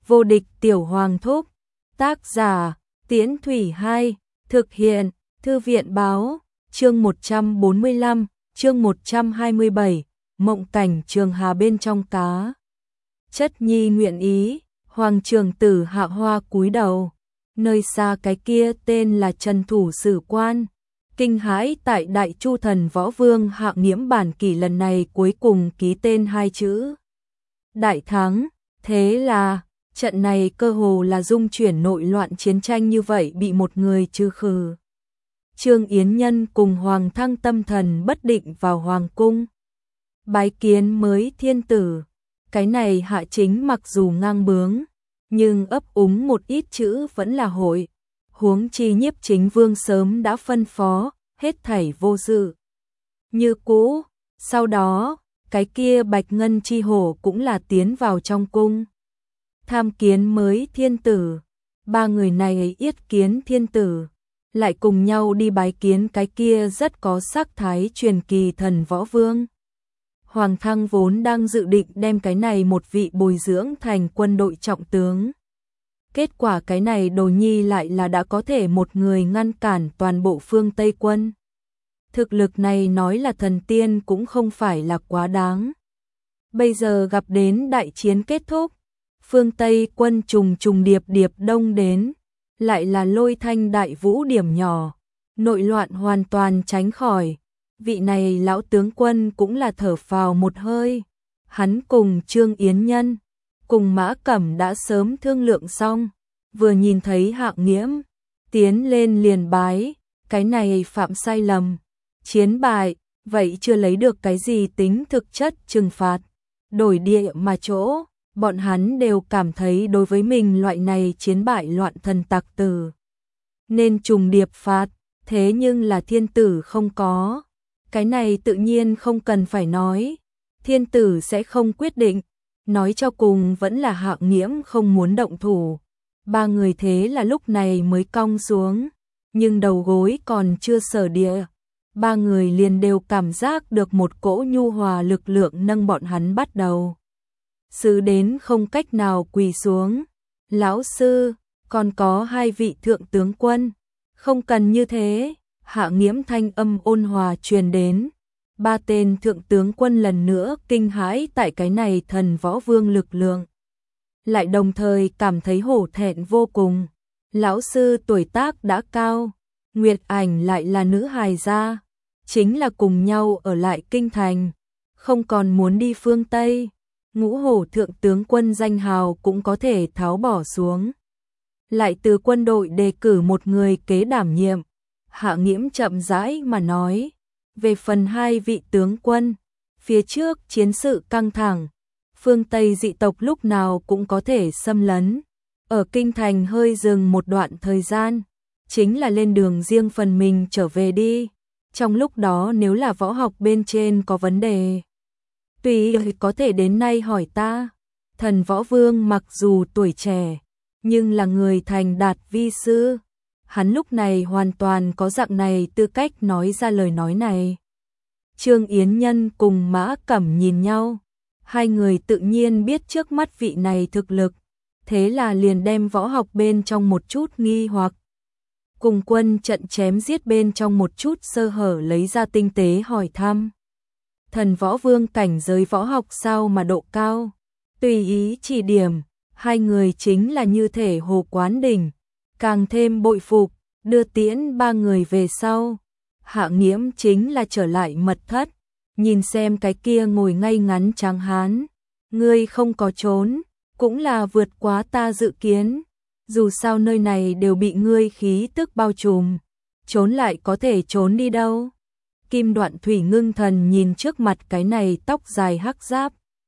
Vô địch tiểu hoàng thúc. Tác giả, Tiễn Thủy 2, thực hiện, Thư viện báo, chương 145, chương 127, mộng cảnh Trường Hà bên trong cá. Chất nhi nguyện ý, Hoàng Trường Tử hạ hoa cúi đầu, nơi xa cái kia tên là Trần Thủ Sử Quan. Kinh hãi tại Đại Chu Thần Võ Vương Hạng Nghiễm bản kỷ lần này cuối cùng ký tên hai chữ đại thắng, thế là trận này cơ hồ là dung chuyển nội loạn chiến tranh như vậy bị một người trừ khử. Trương Yến Nhân cùng Hoàng Thăng tâm thần bất định vào hoàng cung, bái kiến mới thiên tử. Cái này Hạ Chính mặc dù ngang bướng, nhưng ấp úng một ít chữ vẫn là hội. Huống chi Nhiếp Chính Vương sớm đã phân phó, hết thảy vô dự như cũ. Sau đó, cái kia Bạch Ngân Chi Hổ cũng là tiến vào trong cung, tham kiến mới thiên tử. Ba người này yết kiến thiên tử, lại cùng nhau đi bái kiến cái kia rất có sắc thái truyền kỳ Thần Võ Vương. Hoàng Thăng vốn đang dự định đem cái này một vị bồi dưỡng thành quân đội trọng tướng. Kết quả cái này đồ nhi lại là đã có thể một người ngăn cản toàn bộ phương Tây quân. Thực lực này nói là thần tiên cũng không phải là quá đáng. Bây giờ gặp đến đại chiến kết thúc, phương Tây quân trùng trùng điệp điệp đông đến, lại là Lôi Thanh đại vũ điểm nhỏ, nội loạn hoàn toàn tránh khỏi. Vị này lão tướng quân cũng là thở phào một hơi. Hắn cùng Trương Yến Nhân, cùng Mã Cẩm đã sớm thương lượng xong, vừa nhìn thấy Hạng Nghiễm tiến lên liền bái, cái này phạm sai lầm, chiến bại, vậy chưa lấy được cái gì tính thực chất trừng phạt, đổi địa mà chỗ, bọn hắn đều cảm thấy đối với mình loại này chiến bại loạn thần tặc tử nên trùng điệp phạt, thế nhưng là thiên tử không có. Cái này tự nhiên không cần phải nói, thiên tử sẽ không quyết định, nói cho cùng vẫn là Hạng Nghiễm không muốn động thủ. Ba người thế là lúc này mới cong xuống, nhưng đầu gối còn chưa sở địa. Ba người liền đều cảm giác được một cỗ nhu hòa lực lượng nâng bọn hắn bắt đầu xử đến không cách nào quỳ xuống. Lão sư, còn có hai vị thượng tướng quân, không cần như thế. Hạng Nghiễm thanh âm ôn hòa truyền đến. Ba tên thượng tướng quân lần nữa kinh hãi tại cái này Thần Võ Vương lực lượng, lại đồng thời cảm thấy hổ thẹn vô cùng. Lão sư tuổi tác đã cao, Nguyệt Ảnh lại là nữ hài gia, chính là cùng nhau ở lại kinh thành, không còn muốn đi phương Tây. Ngũ hổ thượng tướng quân danh hào cũng có thể tháo bỏ xuống, lại từ quân đội đề cử một người kế đảm nhiệm. Hạng Nghiễm chậm rãi mà nói, về phần hai vị tướng quân, phía trước chiến sự căng thẳng, phương Tây dị tộc lúc nào cũng có thể xâm lấn. Ở kinh thành hơi dừng một đoạn thời gian, chính là lên đường riêng phần mình trở về đi. Trong lúc đó nếu là võ học bên trên có vấn đề, tùy có thể đến nay hỏi ta. Thần Võ Vương mặc dù tuổi trẻ, nhưng là người thành đạt vi sư. Hắn lúc này hoàn toàn có dạng này tư cách nói ra lời nói này. Trương Yến Nhân cùng Mã Cẩm nhìn nhau, hai người tự nhiên biết trước mắt vị này thực lực, thế là liền đem võ học bên trong một chút nghi hoặc, cùng quân trận chém giết bên trong một chút sơ hở lấy ra tinh tế hỏi thăm. Thần Võ Vương cảnh giới võ học sao mà độ cao, tùy ý chỉ điểm, hai người chính là như thể hồ quán đỉnh. Càng thêm bội phục, đưa tiễn ba người về sau. Hạng Nghiễm chính là trở lại mật thất, nhìn xem cái kia ngồi ngay ngắn tráng hán. Ngươi không có trốn, cũng là vượt quá ta dự kiến. Dù sao nơi này đều bị ngươi khí tức bao trùm, trốn lại có thể trốn đi đâu. Kim Đoạn Thủy ngưng thần nhìn trước mặt cái này tóc dài hắc giáp,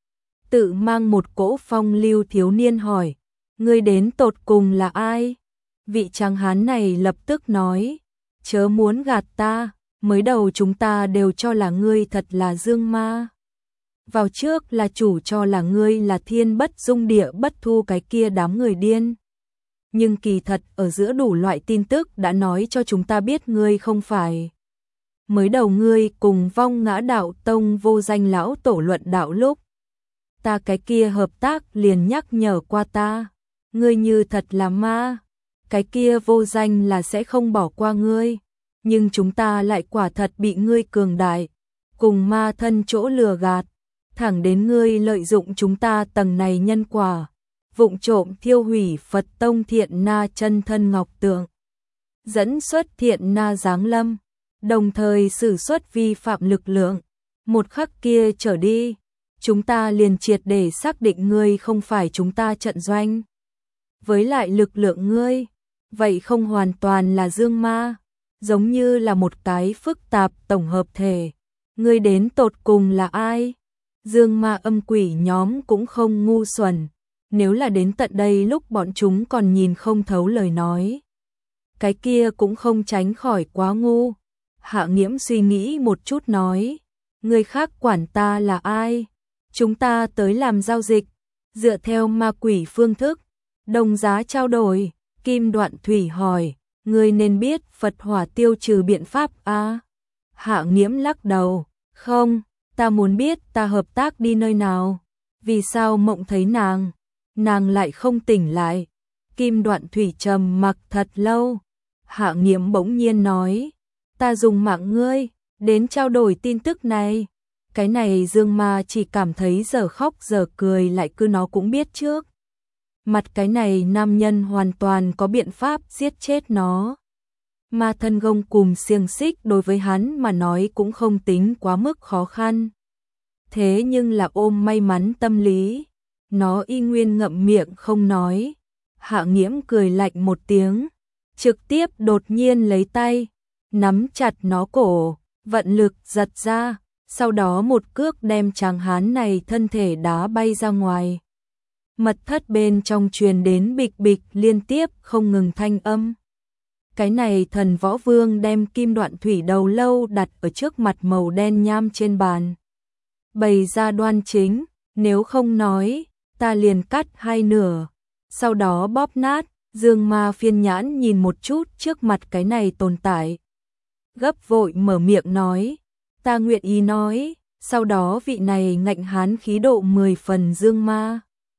tự mang một cỗ phong lưu thiếu niên hỏi, ngươi đến tột cùng là ai? Vị tráng hán này lập tức nói, chớ muốn gạt ta, mới đầu chúng ta đều cho là ngươi thật là Dương Ma. Vào trước là chủ cho là ngươi là thiên bất dung địa bất thu cái kia đám người điên. Nhưng kỳ thật ở giữa đủ loại tin tức đã nói cho chúng ta biết ngươi không phải. Mới đầu ngươi cùng Vong Ngã Đạo Tông vô danh lão tổ luận đạo lúc, ta cái kia hợp tác liền nhắc nhở qua ta, ngươi như thật là ma, cái kia vô danh là sẽ không bỏ qua ngươi, nhưng chúng ta lại quả thật bị ngươi cường đại, cùng ma thân chỗ lừa gạt, thẳng đến ngươi lợi dụng chúng ta tầng này nhân quả, vụng trộm thiêu hủy Phật tông Thiện Na chân thân ngọc tượng, dẫn xuất Thiện Na giáng lâm, đồng thời sử xuất vi phạm lực lượng. Một khắc kia trở đi, chúng ta liền triệt để xác định ngươi không phải chúng ta trận doanh. Với lại lực lượng ngươi, vậy không hoàn toàn là dương ma, giống như là một cái phức tạp tổng hợp thể. Ngươi đến tột cùng là ai? Dương ma âm quỷ nhóm cũng không ngu xuẩn, nếu là đến tận đây lúc bọn chúng còn nhìn không thấu lời nói. Cái kia cũng không tránh khỏi quá ngu. Hạ Nghiễm suy nghĩ một chút nói, người khác quản ta là ai? Chúng ta tới làm giao dịch, dựa theo ma quỷ phương thức, đồng giá trao đổi. Kim Đoạn Thủy hỏi, ngươi nên biết Phật hỏa tiêu trừ biện pháp a? Hạ Nghiễm lắc đầu, không, ta muốn biết ta hợp tác đi nơi nào, vì sao mộng thấy nàng lại không tỉnh lại. Kim Đoạn Thủy trầm mặc thật lâu, Hạ Nghiễm bỗng nhiên nói, ta dùng mạng ngươi đến trao đổi tin tức này. Cái này dương ma chỉ cảm thấy giờ khóc giờ cười, lại cứ nó cũng biết trước mặt cái này nam nhân hoàn toàn có biện pháp giết chết nó. Ma thân gông cùm xiềng xích đối với hắn mà nói cũng không tính quá mức khó khăn. Thế nhưng là ôm may mắn tâm lý, nó y nguyên ngậm miệng không nói. Hạ Nghiễm cười lạnh một tiếng, trực tiếp đột nhiên lấy tay nắm chặt nó cổ, vận lực giật ra, sau đó một cước đem tráng hán này thân thể đá bay ra ngoài. Mật thất bên trong truyền đến bịch bịch liên tiếp không ngừng thanh âm. Cái này Thần Võ Vương đem Kim Đoạn Thủy đầu lâu đặt ở trước mặt màu đen nham trên bàn, bày ra đoan chính, nếu không nói, ta liền cắt hai nửa, sau đó bóp nát. Dương ma phiên nhãn nhìn một chút trước mặt cái này tồn tại, gấp vội mở miệng nói, ta nguyện ý nói. Sau đó vị này ngạnh hán khí độ 10 phần dương ma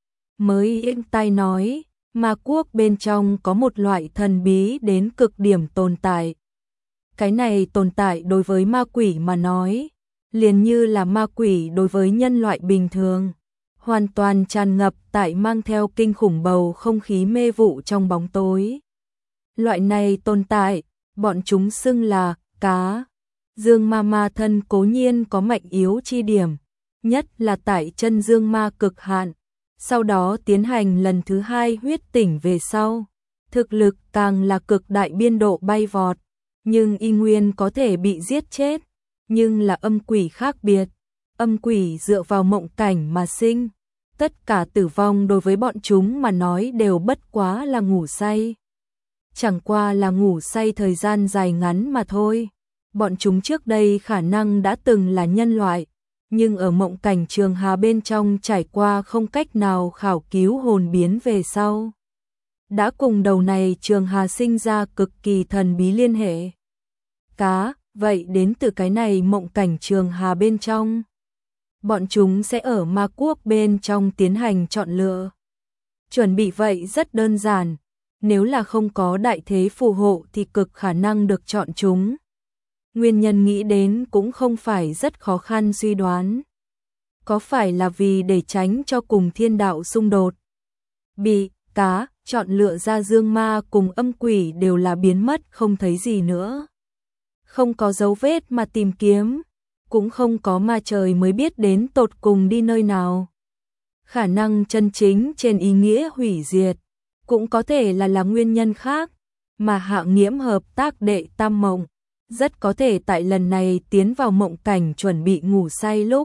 mới yên tai nói, ma quốc bên trong có một loại thần bí đến cực điểm tồn tại. Cái này tồn tại đối với ma quỷ mà nói, liền như là ma quỷ đối với nhân loại bình thường, hoàn toàn tràn ngập tại mang theo kinh khủng bầu không khí mê vụ trong bóng tối. Loại này tồn tại, bọn chúng xưng là cá. Dương ma ma thân cố nhiên có mạnh yếu chi điểm, nhất là tại chân dương ma cực hạn, sau đó tiến hành lần thứ hai huyết tỉnh về sau, thực lực càng là cực đại biên độ bay vọt, nhưng y nguyên có thể bị giết chết. Nhưng là âm quỷ khác biệt, âm quỷ dựa vào mộng cảnh mà sinh, tất cả tử vong đối với bọn chúng mà nói đều bất quá là ngủ say. Chẳng qua là ngủ say thời gian dài ngắn mà thôi. Bọn chúng trước đây khả năng đã từng là nhân loại, nhưng ở mộng cảnh trường hà bên trong trải qua không cách nào khảo cứu hồn biến về sau, đã cùng đầu này trường hà sinh ra cực kỳ thần bí liên hệ. Cá, vậy đến từ cái này mộng cảnh trường hà bên trong, bọn chúng sẽ ở ma quốc bên trong tiến hành chọn lựa. Chuẩn bị vậy rất đơn giản, nếu là không có đại thế phù hộ thì cực khả năng được chọn chúng. Nguyên nhân nghĩ đến cũng không phải rất khó khăn suy đoán. Có phải là vì để tránh cho cùng thiên đạo xung đột? Bị cá chọn lựa ra dương ma cùng âm quỷ đều là biến mất không thấy gì nữa. Không có dấu vết mà tìm kiếm, cũng không có ma trời mới biết đến tột cùng đi nơi nào. Khả năng chân chính trên ý nghĩa hủy diệt, cũng có thể là nguyên nhân khác, mà Hạ Nghiễm hợp tác đệ tam mộng, rất có thể tại lần này tiến vào mộng cảnh chuẩn bị ngủ say lúc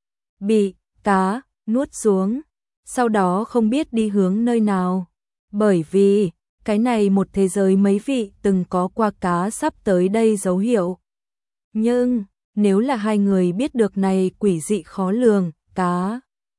bị cá nuốt xuống, sau đó không biết đi hướng nơi nào. Bởi vì cái này một thế giới mấy vị từng có qua cá sắp tới đây dấu hiệu. Nhưng nếu là hai người biết được này quỷ dị khó lường, cá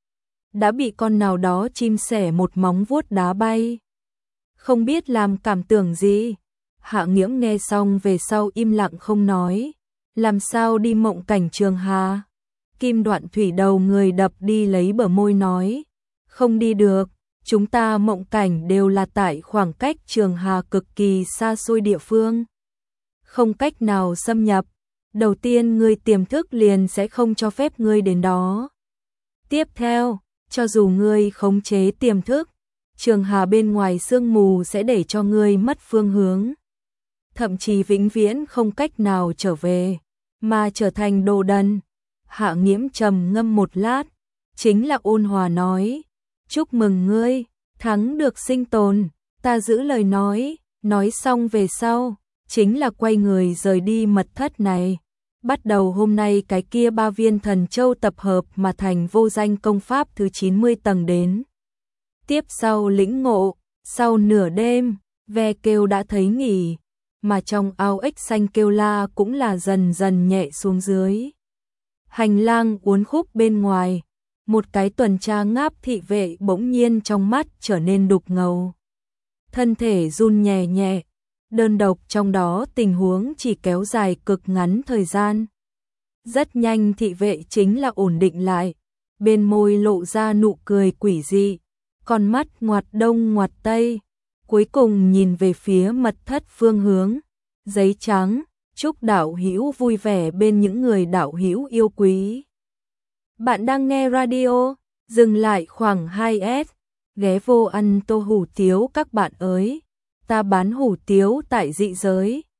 đã bị con nào đó chim sẻ một móng vuốt đá bay, không biết làm cảm tưởng gì. Hạ Nghiễm nghe xong về sau im lặng không nói. Làm sao đi mộng cảnh trường hà? Kim Đoạn Thủy đầu người đập đi lấy bờ môi nói, không đi được, chúng ta mộng cảnh đều là tại khoảng cách Trường Hà cực kỳ xa xôi địa phương. Không cách nào xâm nhập, đầu tiên ngươi tiềm thức liền sẽ không cho phép ngươi đến đó. Tiếp theo, cho dù ngươi khống chế tiềm thức, Trường Hà bên ngoài sương mù sẽ để cho ngươi mất phương hướng. Thậm chí vĩnh viễn không cách nào trở về, mà trở thành đồ đần. Hạ Nghiễm trầm ngâm một lát, chính là ôn hòa nói, chúc mừng ngươi, thắng được sinh tồn, ta giữ lời nói xong về sau, chính là quay người rời đi mật thất này. Bắt đầu hôm nay cái kia 3 viên thần châu tập hợp mà thành vô danh công pháp thứ 90 tầng đến. Tiếp sau lĩnh ngộ, sau nửa đêm, ve kêu đã thấy nghỉ, mà trong ao ếch xanh kêu la cũng là dần dần nhẹ xuống dưới. Hành lang uốn khúc bên ngoài, một cái tuần tra ngáp thị vệ bỗng nhiên trong mắt trở nên đục ngầu. Thân thể run nhẹ nhẹ, đơn độc trong đó tình huống chỉ kéo dài cực ngắn thời gian. Rất nhanh thị vệ chính là ổn định lại, bên môi lộ ra nụ cười quỷ dị, con mắt ngoặt đông ngoặt tây, cuối cùng nhìn về phía mật thất phương hướng, giấy trắng, chúc đạo hữu vui vẻ bên những người đạo hữu yêu quý. Bạn đang nghe radio, dừng lại khoảng 2S, ghé vô ăn tô hủ tiếu các bạn ơi, ta bán hủ tiếu tại dị giới,